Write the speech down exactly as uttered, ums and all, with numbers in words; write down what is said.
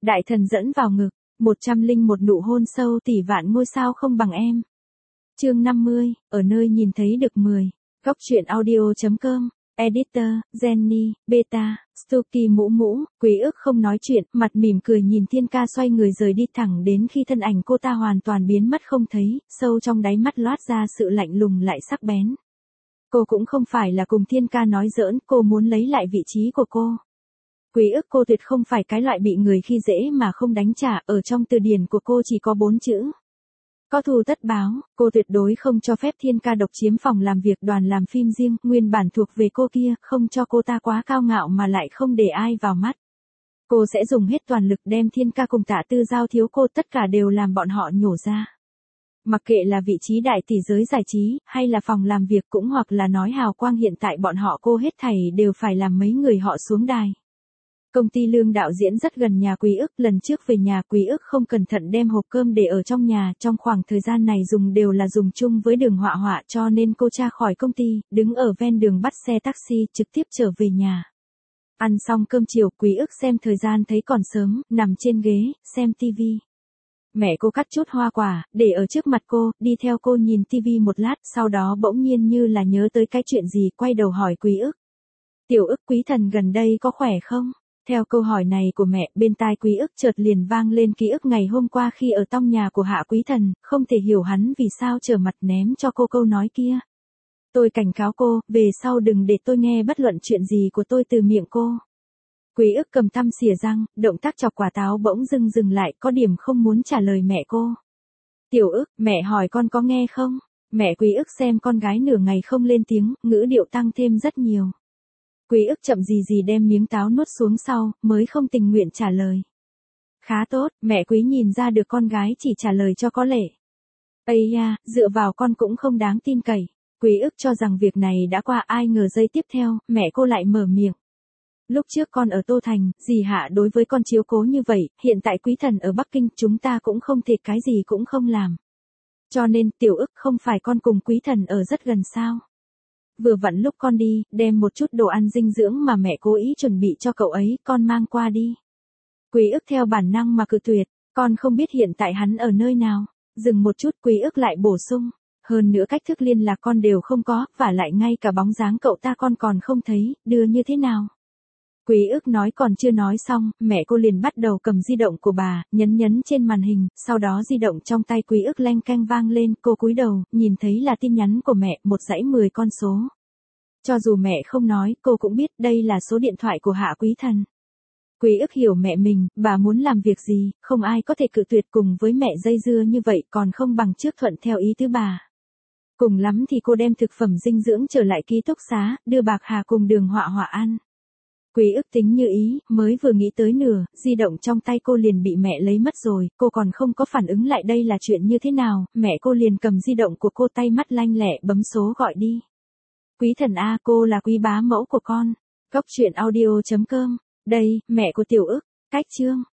Đại thần dẫn vào ngực, một trăm linh một nụ hôn sâu tỷ vạn ngôi sao không bằng em. Chương năm mươi, ở nơi nhìn thấy được mười. Góc truyện audio.com, Editor, Jenny, Beta, Stucky mũ mũ, Quý ức không nói chuyện, mặt mỉm cười nhìn Thiên Ca xoay người rời đi thẳng đến khi thân ảnh cô ta hoàn toàn biến mất không thấy, sâu trong đáy mắt loát ra sự lạnh lùng lại sắc bén. Cô cũng không phải là cùng Thiên Ca nói giỡn, cô muốn lấy lại vị trí của cô. Quý ức cô tuyệt không phải cái loại bị người khi dễ mà không đánh trả, ở trong từ điển của cô chỉ có bốn chữ. Có thù tất báo, cô tuyệt đối không cho phép Thiên Ca độc chiếm phòng làm việc đoàn làm phim riêng, nguyên bản thuộc về cô kia, không cho cô ta quá cao ngạo mà lại không để ai vào mắt. Cô sẽ dùng hết toàn lực đem Thiên Ca cùng Tạ Tư Giao thiếu cô, tất cả đều làm bọn họ nhổ ra. Mặc kệ là vị trí đại tỷ giới giải trí, hay là phòng làm việc cũng hoặc là nói hào quang hiện tại bọn họ cô hết thảy đều phải làm mấy người họ xuống đài. Công ty Lương đạo diễn rất gần nhà Quý ức, lần trước về nhà Quý ức không cẩn thận đem hộp cơm để ở trong nhà, trong khoảng thời gian này dùng đều là dùng chung với Đường Họa Họa cho nên cô tra khỏi công ty, đứng ở ven đường bắt xe taxi trực tiếp trở về nhà. Ăn xong cơm chiều, Quý ức xem thời gian thấy còn sớm, nằm trên ghế, xem tivi. Mẹ cô cắt chút hoa quả, để ở trước mặt cô, đi theo cô nhìn tivi một lát, sau đó bỗng nhiên như là nhớ tới cái chuyện gì, quay đầu hỏi Quý ức. Tiểu ức Quý thần gần đây có khỏe không? Theo câu hỏi này của mẹ, bên tai Quý ức chợt liền vang lên ký ức ngày hôm qua khi ở tông nhà của Hạ Quý thần, không thể hiểu hắn vì sao trở mặt ném cho cô câu nói kia. Tôi cảnh cáo cô, về sau đừng để tôi nghe bất luận chuyện gì của tôi từ miệng cô. Quý ức cầm tăm xỉa răng, động tác chọc quả táo bỗng dưng dừng lại, có điểm không muốn trả lời mẹ cô. Tiểu ức, mẹ hỏi con có nghe không? Mẹ Quý ức xem con gái nửa ngày không lên tiếng, ngữ điệu tăng thêm rất nhiều. Quý ức chậm gì gì đem miếng táo nuốt xuống sau, mới không tình nguyện trả lời. Khá tốt, mẹ Quý nhìn ra được con gái chỉ trả lời cho có lệ. Ây da, dựa vào con cũng không đáng tin cậy. Quý ức cho rằng việc này đã qua, ai ngờ giây tiếp theo, mẹ cô lại mở miệng. Lúc trước con ở Tô Thành, dì Hạ đối với con chiếu cố như vậy, hiện tại Quý thần ở Bắc Kinh, chúng ta cũng không thể cái gì cũng không làm. Cho nên, tiểu ức không phải con cùng Quý thần ở rất gần sao? Vừa vặn lúc con đi, đem một chút đồ ăn dinh dưỡng mà mẹ cố ý chuẩn bị cho cậu ấy, con mang qua đi. Quý ức theo bản năng mà cự tuyệt, con không biết hiện tại hắn ở nơi nào. Dừng một chút, Quý ức lại bổ sung. Hơn nữa cách thức liên lạc con đều không có, và lại ngay cả bóng dáng cậu ta con còn không thấy, đưa như thế nào. Quý ức nói còn chưa nói xong, mẹ cô liền bắt đầu cầm di động của bà, nhấn nhấn trên màn hình, sau đó di động trong tay Quý ức leng keng vang lên, cô cúi đầu, nhìn thấy là tin nhắn của mẹ, một dãy mười con số. Cho dù mẹ không nói, cô cũng biết đây là số điện thoại của Hạ Quý thần. Quý ức hiểu mẹ mình, bà muốn làm việc gì, không ai có thể cự tuyệt, cùng với mẹ dây dưa như vậy còn không bằng trước thuận theo ý tứ bà. Cùng lắm thì cô đem thực phẩm dinh dưỡng trở lại ký túc xá, đưa Bạc Hà cùng Đường Họa Họa ăn. Quý ức tính như ý, mới vừa nghĩ tới nửa, di động trong tay cô liền bị mẹ lấy mất rồi, cô còn không có phản ứng lại đây là chuyện như thế nào, mẹ cô liền cầm di động của cô, tay mắt lanh lẹ bấm số gọi đi. Quý thần A, cô là Quý bá mẫu của con. Góc truyện audio.com, đây, mẹ của tiểu ức, cách chương.